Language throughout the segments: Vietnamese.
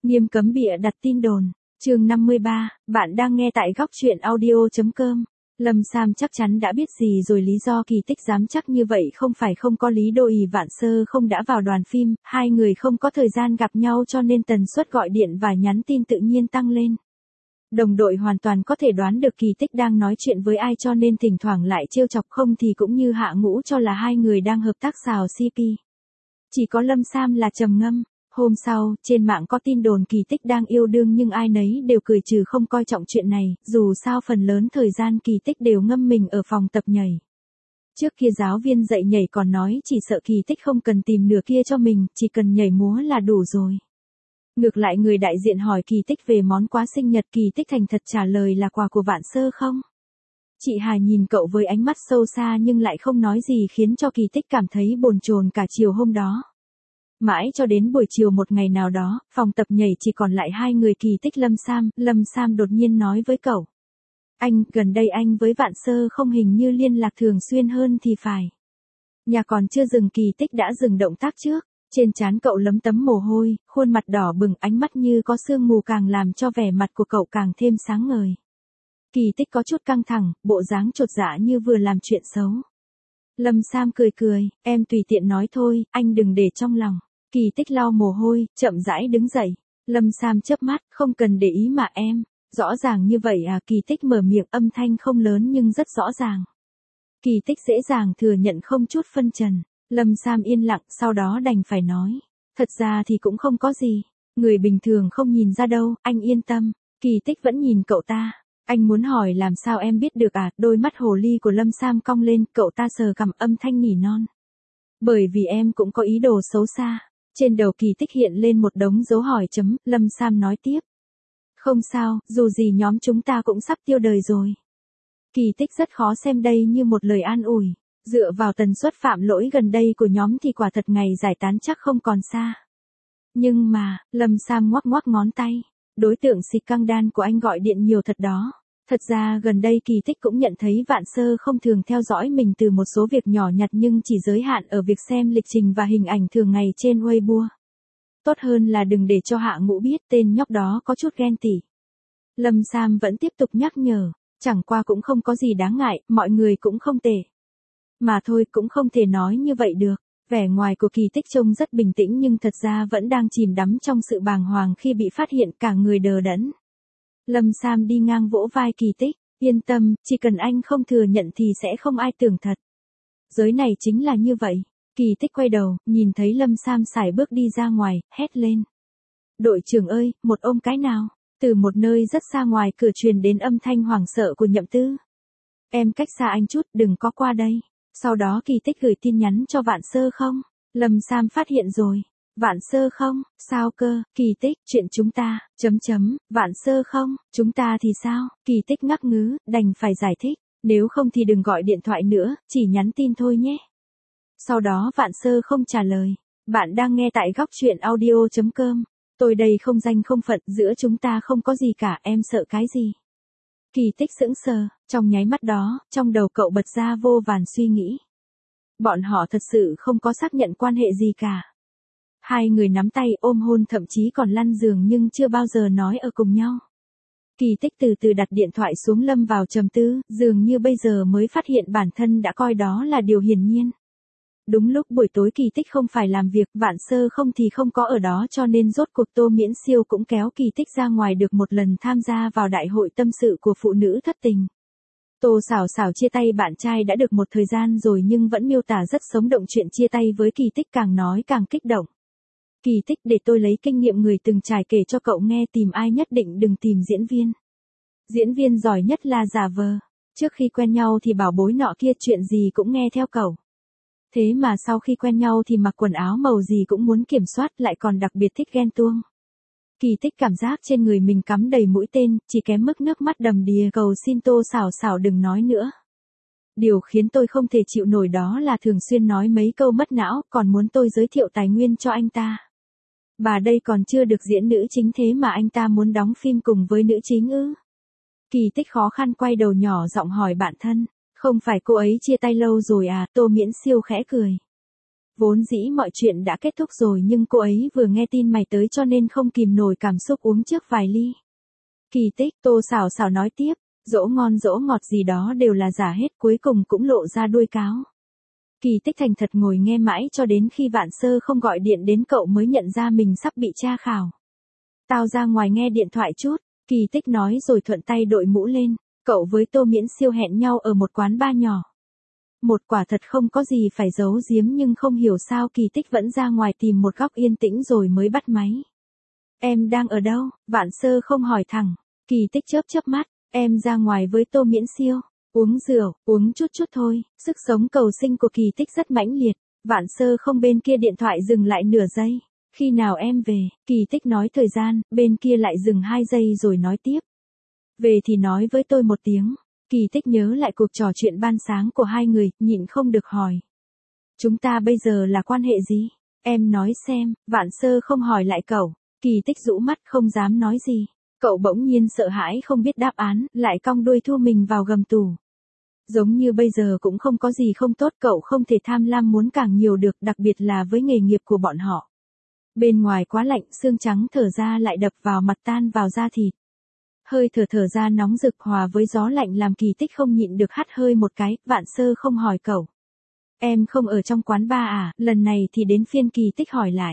Nghiêm cấm bịa đặt tin đồn. Chương 53, bạn đang nghe tại góc truyện audio.com. Lâm Sam chắc chắn đã biết gì rồi, lý do Kỳ Tích dám chắc như vậy không phải không có lý do. Vạn Sơ không đã vào đoàn phim, hai người không có thời gian gặp nhau cho nên tần suất gọi điện và nhắn tin tự nhiên tăng lên. Đồng đội hoàn toàn có thể đoán được Kỳ Tích đang nói chuyện với ai cho nên thỉnh thoảng lại trêu chọc, không thì cũng như hạ ngũ cho là hai người đang hợp tác xào CP. Chỉ có Lâm Sam là trầm ngâm. Hôm sau, trên mạng có tin đồn Kỳ Tích đang yêu đương nhưng ai nấy đều cười trừ không coi trọng chuyện này, dù sao phần lớn thời gian Kỳ Tích đều ngâm mình ở phòng tập nhảy. Trước kia giáo viên dạy nhảy còn nói chỉ sợ Kỳ Tích không cần tìm nửa kia cho mình, chỉ cần nhảy múa là đủ rồi. Ngược lại người đại diện hỏi Kỳ Tích về món quà sinh nhật, Kỳ Tích thành thật trả lời là quà của Vạn Sơ không. Chị Hà nhìn cậu với ánh mắt sâu xa nhưng lại không nói gì, khiến cho Kỳ Tích cảm thấy bồn chồn cả chiều hôm đó. Mãi cho đến buổi chiều một ngày nào đó, phòng tập nhảy chỉ còn lại hai người Kỳ Tích Lâm Sam đột nhiên nói với cậu. Anh, gần đây anh với Vạn Sơ không hình như liên lạc thường xuyên hơn thì phải. Nhà còn chưa dừng Kỳ Tích đã dừng động tác trước, trên trán cậu lấm tấm mồ hôi, khuôn mặt đỏ bừng, ánh mắt như có sương mù càng làm cho vẻ mặt của cậu càng thêm sáng ngời. Kỳ Tích có chút căng thẳng, bộ dáng chột dạ như vừa làm chuyện xấu. Lâm Sam cười, em tùy tiện nói thôi, anh đừng để trong lòng. Kỳ Tích lau mồ hôi, chậm rãi đứng dậy. Lâm Sam chớp mắt, không cần để ý mà em. Rõ ràng như vậy à? Kỳ Tích mở miệng, âm thanh không lớn nhưng rất rõ ràng. Kỳ Tích dễ dàng thừa nhận không chút phân trần. Lâm Sam yên lặng, sau đó đành phải nói. Thật ra thì cũng không có gì. Người bình thường không nhìn ra đâu, anh yên tâm. Kỳ Tích vẫn nhìn cậu ta. Anh muốn hỏi làm sao em biết được à? Đôi mắt hồ ly của Lâm Sam cong lên, cậu ta sờ cằm, âm thanh nỉ non. Bởi vì em cũng có ý đồ xấu xa. Trên đầu Kỳ Tích hiện lên một đống dấu hỏi chấm, Lâm Sam nói tiếp. Không sao, dù gì nhóm chúng ta cũng sắp tiêu đời rồi. Kỳ Tích rất khó xem đây như một lời an ủi. Dựa vào tần suất phạm lỗi gần đây của nhóm thì quả thật ngày giải tán chắc không còn xa. Nhưng mà, Lâm Sam ngoắc ngón tay. Đối tượng xịt căng đan của anh gọi điện nhiều thật đó. Thật ra gần đây Kỳ Tích cũng nhận thấy Vạn Sơ không thường theo dõi mình từ một số việc nhỏ nhặt nhưng chỉ giới hạn ở việc xem lịch trình và hình ảnh thường ngày trên Weibo. Tốt hơn là đừng để cho hạ ngũ biết, tên nhóc đó có chút ghen tị. Lâm Sam vẫn tiếp tục nhắc nhở, chẳng qua cũng không có gì đáng ngại, mọi người cũng không tệ. Mà thôi, cũng không thể nói như vậy được. Vẻ ngoài của Kỳ Tích trông rất bình tĩnh nhưng thật ra vẫn đang chìm đắm trong sự bàng hoàng khi bị phát hiện, cả người đờ đẫn. Lâm Sam đi ngang vỗ vai Kỳ Tích, yên tâm, chỉ cần anh không thừa nhận thì sẽ không ai tưởng thật. Giới này chính là như vậy. Kỳ Tích quay đầu, nhìn thấy Lâm Sam sải bước đi ra ngoài, hét lên. Đội trưởng ơi, một ôm cái nào? Từ một nơi rất xa ngoài cửa truyền đến âm thanh hoảng sợ của Nhậm Tư. Em cách xa anh chút, đừng có qua đây. Sau đó Kỳ Tích gửi tin nhắn cho Vạn Sơ không? Lâm Sam phát hiện rồi. Vạn Sơ không? Sao cơ? Kỳ Tích, chuyện chúng ta, Vạn Sơ không? Chúng ta thì sao? Kỳ Tích ngắc ngứ, đành phải giải thích. Nếu không thì đừng gọi điện thoại nữa, chỉ nhắn tin thôi nhé. Sau đó Vạn Sơ không trả lời. Bạn đang nghe tại góc truyện audio.com. Tôi đây không danh không phận, giữa chúng ta không có gì cả, em sợ cái gì? Kỳ Tích sững sờ, trong nháy mắt đó, trong đầu cậu bật ra vô vàn suy nghĩ. Bọn họ thật sự không có xác nhận quan hệ gì cả. Hai người nắm tay ôm hôn, thậm chí còn lăn giường nhưng chưa bao giờ nói ở cùng nhau. Kỳ Tích từ từ đặt điện thoại xuống, lâm vào trầm tư, dường như bây giờ mới phát hiện bản thân đã coi đó là điều hiển nhiên. Đúng lúc buổi tối Kỳ Tích không phải làm việc, Vạn Sơ không thì không có ở đó cho nên rốt cuộc Tô Miễn Siêu cũng kéo Kỳ Tích ra ngoài được một lần tham gia vào đại hội tâm sự của phụ nữ thất tình. Tô Xảo Xảo chia tay bạn trai đã được một thời gian rồi nhưng vẫn miêu tả rất sống động chuyện chia tay với Kỳ Tích, càng nói càng kích động. Kỳ Tích, để tôi lấy kinh nghiệm người từng trải kể cho cậu nghe, tìm ai nhất định đừng tìm diễn viên. Diễn viên giỏi nhất là giả vờ. Trước khi quen nhau thì bảo bối nọ kia chuyện gì cũng nghe theo cậu. Thế mà sau khi quen nhau thì mặc quần áo màu gì cũng muốn kiểm soát, lại còn đặc biệt thích ghen tuông. Kỳ Tích cảm giác trên người mình cắm đầy mũi tên, chỉ kém mức nước mắt đầm đìa cầu xin Tô Xảo Xảo đừng nói nữa. Điều khiến tôi không thể chịu nổi đó là thường xuyên nói mấy câu mất não, còn muốn tôi giới thiệu tài nguyên cho anh ta. Bà đây còn chưa được diễn nữ chính thế mà anh ta muốn đóng phim cùng với nữ chính ư? Kỳ Tích khó khăn quay đầu nhỏ giọng hỏi bạn thân. Không phải cô ấy chia tay lâu rồi à? Tô Miễn Siêu khẽ cười. Vốn dĩ mọi chuyện đã kết thúc rồi nhưng cô ấy vừa nghe tin mày tới cho nên không kìm nổi cảm xúc uống trước vài ly. Kỳ Tích, Tô Sảo Sảo nói tiếp, dỗ ngon dỗ ngọt gì đó đều là giả hết, cuối cùng cũng lộ ra đuôi cáo. Kỳ Tích thành thật ngồi nghe mãi cho đến khi Vạn Sơ không gọi điện đến cậu mới nhận ra mình sắp bị tra khảo. Tao ra ngoài nghe điện thoại chút, Kỳ Tích nói rồi thuận tay đội mũ lên, cậu với Tô Miễn Siêu hẹn nhau ở một quán bar nhỏ. Một quả thật không có gì phải giấu giếm nhưng không hiểu sao Kỳ Tích vẫn ra ngoài tìm một góc yên tĩnh rồi mới bắt máy. Em đang ở đâu? Vạn Sơ không hỏi thẳng. Kỳ Tích chớp chớp mắt, em ra ngoài với Tô Miễn Siêu. Uống rượu, uống chút chút thôi. Sức sống cầu sinh của Kỳ Tích rất mãnh liệt. Vạn Sơ không bên kia điện thoại dừng lại nửa giây. Khi nào em về? Kỳ Tích nói thời gian, bên kia lại dừng 2 giây rồi nói tiếp. Về thì nói với tôi một tiếng. Kỳ Tích nhớ lại cuộc trò chuyện ban sáng của hai người, nhịn không được hỏi. Chúng ta bây giờ là quan hệ gì? Em nói xem. Vạn Sơ không hỏi lại cậu. Kỳ Tích rũ mắt không dám nói gì. Cậu bỗng nhiên sợ hãi không biết đáp án, lại cong đuôi thu mình vào gầm tủ. Giống như bây giờ cũng không có gì không tốt, cậu không thể tham lam muốn càng nhiều được, đặc biệt là với nghề nghiệp của bọn họ. Bên ngoài quá lạnh, sương trắng thở ra lại đập vào mặt tan vào da thịt. Hơi thở ra nóng rực hòa với gió lạnh làm Kỳ Tích không nhịn được hắt hơi một cái. Vạn Sơ không hỏi cậu. Em không ở trong quán bar à? Lần này thì đến phiên Kỳ Tích hỏi lại.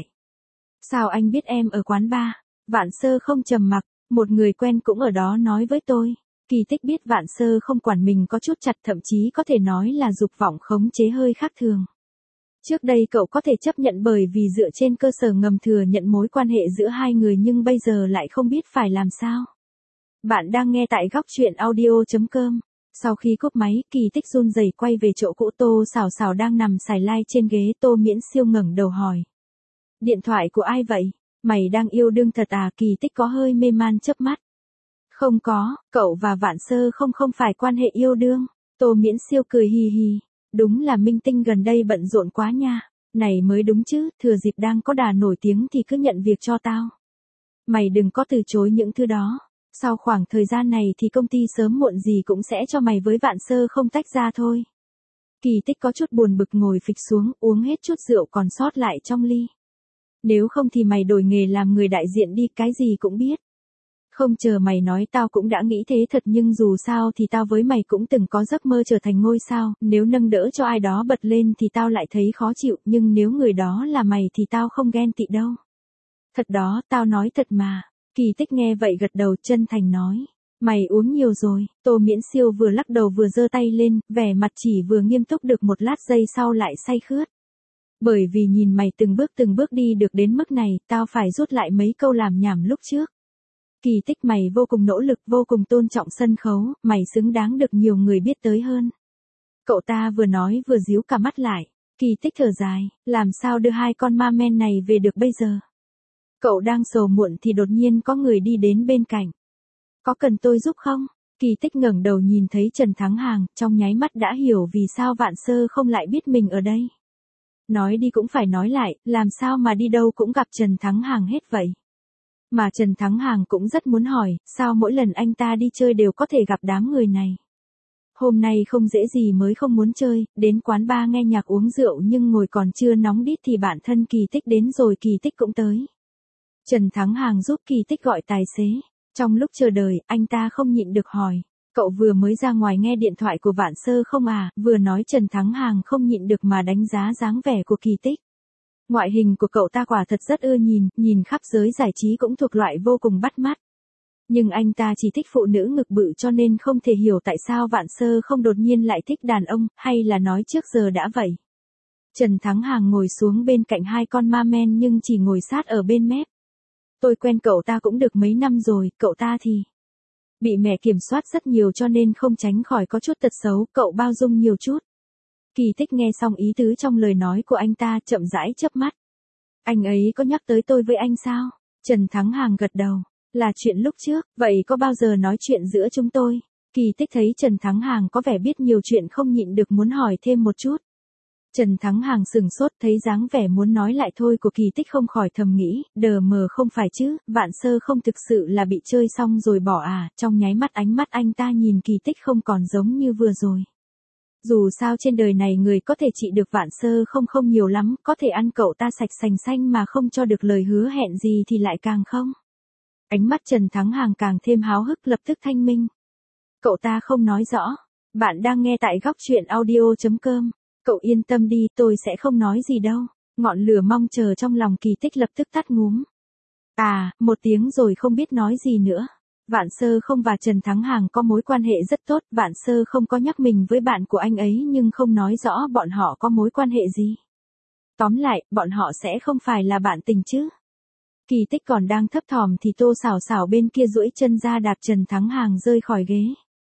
Sao anh biết em ở quán bar? Vạn Sơ không trầm mặc, một người quen cũng ở đó nói với tôi. Kỳ Tích biết Vạn Sơ không quản mình có chút chặt, thậm chí có thể nói là dục vọng khống chế hơi khác thường. Trước đây cậu có thể chấp nhận bởi vì dựa trên cơ sở ngầm thừa nhận mối quan hệ giữa hai người, nhưng bây giờ lại không biết phải làm sao. Bạn đang nghe tại góc truyện audio.com. Sau khi cúp máy, Kỳ Tích run rẩy quay về chỗ cũ. Tô Sảo Sảo đang nằm xài lai trên ghế. Tô Miễn Siêu ngẩng đầu hỏi. Điện thoại của ai vậy? Mày đang yêu đương thật à? Kỳ Tích có hơi mê man chớp mắt. Không có, cậu và Vạn Sơ không phải quan hệ yêu đương. Tô Miễn Siêu cười hì hì. Đúng là minh tinh gần đây bận rộn quá nha. Này mới đúng chứ, thừa dịp đang có đà nổi tiếng thì cứ nhận việc cho tao. Mày đừng có từ chối những thứ đó. Sau khoảng thời gian này thì công ty sớm muộn gì cũng sẽ cho mày với Vạn Sơ không tách ra thôi. Kỳ Tích có chút buồn bực ngồi phịch xuống, uống hết chút rượu còn sót lại trong ly. Nếu không thì mày đổi nghề làm người đại diện đi, cái gì cũng biết. Không chờ mày nói tao cũng đã nghĩ thế thật, nhưng dù sao thì tao với mày cũng từng có giấc mơ trở thành ngôi sao, nếu nâng đỡ cho ai đó bật lên thì tao lại thấy khó chịu, nhưng nếu người đó là mày thì tao không ghen tị đâu. Thật đó, tao nói thật mà. Kỳ Tích nghe vậy gật đầu chân thành nói. Mày uống nhiều rồi. Tô Miễn Siêu vừa lắc đầu vừa giơ tay lên, vẻ mặt chỉ vừa nghiêm túc được một lát giây sau lại say khướt. Bởi vì nhìn mày từng bước đi được đến mức này, tao phải rút lại mấy câu làm nhảm lúc trước. Kỳ Tích, mày vô cùng nỗ lực, vô cùng tôn trọng sân khấu, mày xứng đáng được nhiều người biết tới hơn. Cậu ta vừa nói vừa díu cả mắt lại. Kỳ Tích thở dài, làm sao đưa hai con ma men này về được bây giờ? Cậu đang sầu muộn thì đột nhiên có người đi đến bên cạnh. Có cần tôi giúp không? Kỳ Tích ngẩng đầu nhìn thấy Trần Thắng Hàng, trong nháy mắt đã hiểu vì sao Vạn Sơ không lại biết mình ở đây. Nói đi cũng phải nói lại, làm sao mà đi đâu cũng gặp Trần Thắng Hàng hết vậy? Mà Trần Thắng Hàng cũng rất muốn hỏi, sao mỗi lần anh ta đi chơi đều có thể gặp đám người này? Hôm nay không dễ gì mới không muốn chơi, đến quán bar nghe nhạc uống rượu nhưng ngồi còn chưa nóng đít thì bạn thân Kỳ Tích đến rồi. Kỳ Tích cũng tới. Trần Thắng Hàng giúp Kỳ Tích gọi tài xế. Trong lúc chờ đợi, anh ta không nhịn được hỏi. Cậu vừa mới ra ngoài nghe điện thoại của Vạn Sơ không à? Vừa nói Trần Thắng Hàng không nhịn được mà đánh giá dáng vẻ của Kỳ Tích. Ngoại hình của cậu ta quả thật rất ưa nhìn khắp giới giải trí cũng thuộc loại vô cùng bắt mắt. Nhưng anh ta chỉ thích phụ nữ ngực bự cho nên không thể hiểu tại sao Vạn Sơ không đột nhiên lại thích đàn ông, hay là nói trước giờ đã vậy. Trần Thắng Hàng ngồi xuống bên cạnh hai con ma men nhưng chỉ ngồi sát ở bên mép. Tôi quen cậu ta cũng được mấy năm rồi, cậu ta thì bị mẹ kiểm soát rất nhiều cho nên không tránh khỏi có chút tật xấu, cậu bao dung nhiều chút. Kỳ Tích nghe xong ý tứ trong lời nói của anh ta, chậm rãi chớp mắt. Anh ấy có nhắc tới tôi với anh sao? Trần Thắng Hàng gật đầu. Là chuyện lúc trước, vậy có bao giờ nói chuyện giữa chúng tôi? Kỳ Tích thấy Trần Thắng Hàng có vẻ biết nhiều chuyện không nhịn được muốn hỏi thêm một chút. Trần Thắng Hàng sừng sốt thấy dáng vẻ muốn nói lại thôi của Kỳ Tích không khỏi thầm nghĩ, đờ mờ không phải chứ, Vạn Sơ không thực sự là bị chơi xong rồi bỏ à? Trong nháy mắt ánh mắt anh ta nhìn Kỳ Tích không còn giống như vừa rồi. Dù sao trên đời này người có thể trị được Vạn Sơ không nhiều lắm, có thể ăn cậu ta sạch sành xanh mà không cho được lời hứa hẹn gì thì lại càng không. Ánh mắt Trần Thắng Hàng càng thêm háo hức lập tức thanh minh. Cậu ta không nói rõ. Bạn đang nghe tại góc truyện audio.com. Cậu yên tâm đi, tôi sẽ không nói gì đâu. Ngọn lửa mong chờ trong lòng Kỳ Tích lập tức tắt ngúm. Một tiếng rồi không biết nói gì nữa. Vạn Sơ không và Trần Thắng Hàng có mối quan hệ rất tốt, Vạn Sơ không có nhắc mình với bạn của anh ấy nhưng không nói rõ bọn họ có mối quan hệ gì. Tóm lại, bọn họ sẽ không phải là bạn tình chứ. Kỳ Tích còn đang thấp thỏm thì Tô Sảo Sảo bên kia duỗi chân ra đạp Trần Thắng Hàng rơi khỏi ghế.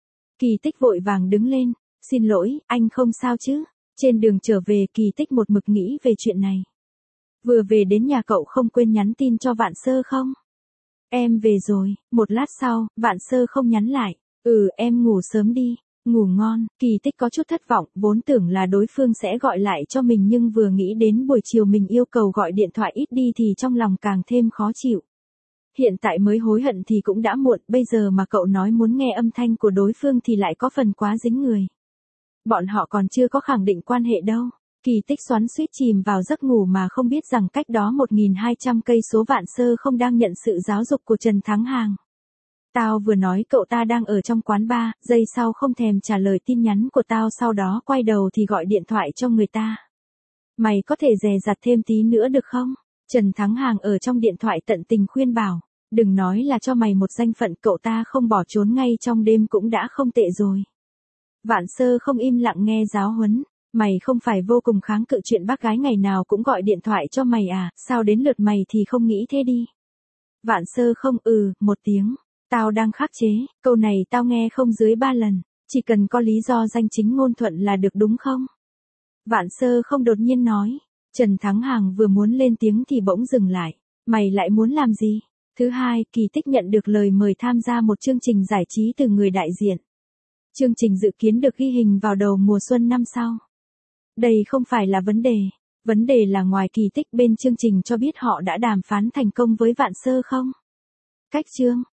Kỳ Tích vội vàng đứng lên, xin lỗi, anh không sao chứ. Trên đường trở về Kỳ Tích một mực nghĩ về chuyện này. Vừa về đến nhà cậu không quên nhắn tin cho Vạn Sơ không? Em về rồi, một lát sau, Vạn Sơ không nhắn lại. Em ngủ sớm đi, ngủ ngon. Kỳ Tích có chút thất vọng, vốn tưởng là đối phương sẽ gọi lại cho mình nhưng vừa nghĩ đến buổi chiều mình yêu cầu gọi điện thoại ít đi thì trong lòng càng thêm khó chịu. Hiện tại mới hối hận thì cũng đã muộn, bây giờ mà cậu nói muốn nghe âm thanh của đối phương thì lại có phần quá dính người. Bọn họ còn chưa có khẳng định quan hệ đâu. Kỳ Tích xoắn xuýt chìm vào giấc ngủ mà không biết rằng cách đó 1.200 cây số Vạn Sơ không đang nhận sự giáo dục của Trần Thắng Hàng. Tao vừa nói cậu ta đang ở trong quán bar, giây sau không thèm trả lời tin nhắn của tao, sau đó quay đầu thì gọi điện thoại cho người ta. Mày có thể dè dặt thêm tí nữa được không? Trần Thắng Hàng ở trong điện thoại tận tình khuyên bảo, đừng nói là cho mày một danh phận, cậu ta không bỏ trốn ngay trong đêm cũng đã không tệ rồi. Vạn Sơ không im lặng nghe giáo huấn. Mày không phải vô cùng kháng cự chuyện bác gái ngày nào cũng gọi điện thoại cho mày à, sao đến lượt mày thì không nghĩ thế đi. Vạn Sơ không, một tiếng. Tao đang khắc chế, câu này tao nghe không dưới 3 lần, chỉ cần có lý do danh chính ngôn thuận là được đúng không? Vạn Sơ không đột nhiên nói. Trần Thắng Hàng vừa muốn lên tiếng thì bỗng dừng lại. Mày lại muốn làm gì? Thứ hai, Kỳ Tích nhận được lời mời tham gia một chương trình giải trí từ người đại diện. Chương trình dự kiến được ghi hình vào đầu mùa xuân năm sau. Đây không phải là vấn đề là ngoài Kỳ Tích bên chương trình cho biết họ đã đàm phán thành công với Vạn Sơ không? Cách chương,